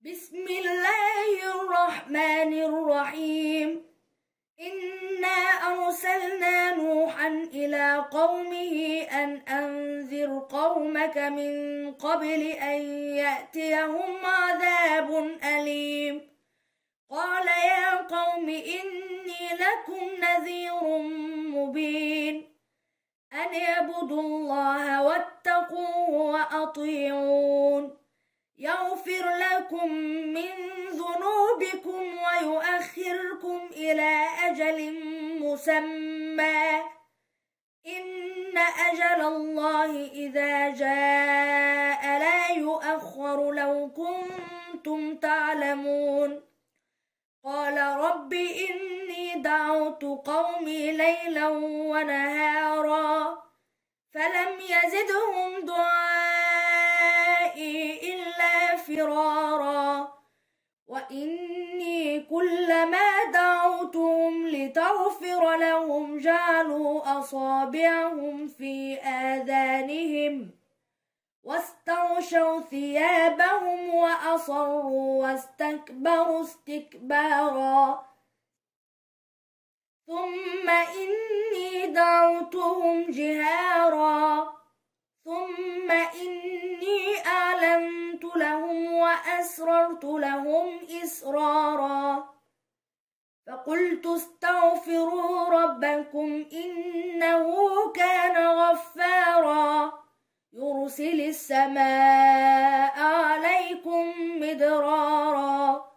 بسم الله الرحمن الرحيم. إنا أرسلنا نوحا إلى قومه أن أنذر قومك من قبل أن يأتيهم عذاب أليم. قال يا قوم إني لكم نذير مبين أن اعبدوا الله واتقوه وأطيعون يغفر لكم من ذنوبكم ويؤخركم إلى أجل مسمى إن أجل الله إذا جاء لا يؤخر لو كنتم تعلمون. قال رب إني دعوت قومي ليلا ونهارا فلم يزدهم دعائي إلا فرارا وإني كلما دعوتهم لتغفر لهم جعلوا أصابعهم في آذانهم واستغشوا ثيابهم وأصروا واستكبروا استكبارا ثم إني دعوتهم جهارا ثم إني أعلنت لهم وأسررت لهم إسرارا فقلت استغفروا ربكم إنه كان غفارا يرسل السماء عليكم مدرارا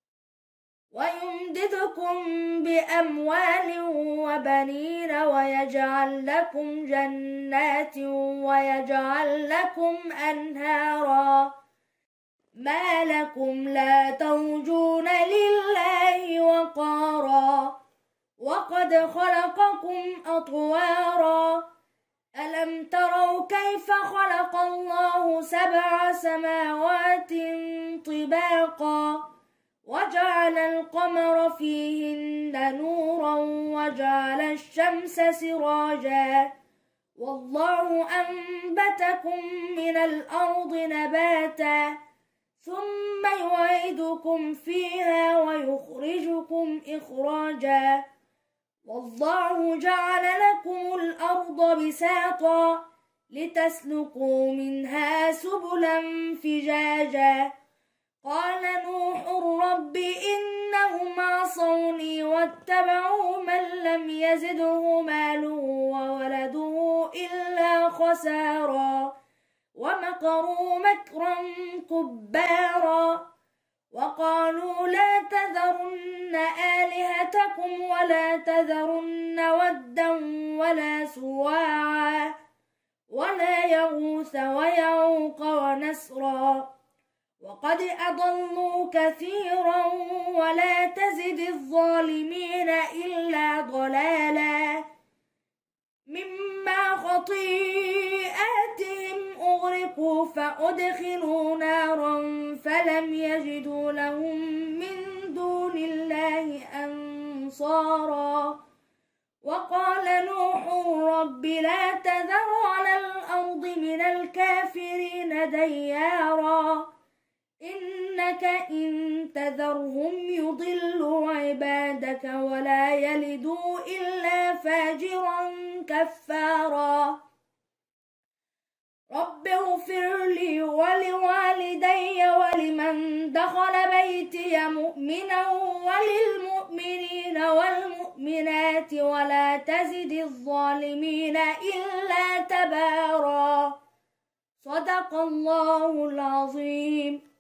ويمددكم بأموال وبنين ويجعل لكم جنات ويجعل لكم أنهارا ما لكم لا ترجون لله وقارا وقد خلقكم أطوارا ألم تروا كيف خلق الله 7 سماوات طباقا وجعل القمر فيهن نورا وجعل الشمس سراجا والله أنبتكم من الأرض نباتا ثم يعيدكم فيها ويخرجكم إخراجا والله جعل لكم الأرض بساطا لتسلكوا منها سبلا فجاجا قال نوح رب إنهم عصوني واتبعوا من لم يزده ماله وولده إلا خسارا ومكروا مكرا كبارا وقالوا لا تذرن آلهتكم ولا تذرن ودا ولا سواعا ولا يغوث ويعوق ونسرا وقد أضلوا كثيرا ولا تزد الظالمين إلا ضلالا مما خطيئاتهم أغرقوا فأدخلوا نارا فلم يجدوا لهم من دون الله أنصارا وقال نوح رب لا تذر على الأرض من الكافرين ديارا إنك إن تذرهم يضلوا عبادك ولا يلدوا إلا فاجرا كفارا رب اغفر لي ولوالدي ولمن دخل بيتي مؤمنا وللمؤمنين والمؤمنات ولا تزد الظالمين إلا تبارا صدق الله العظيم.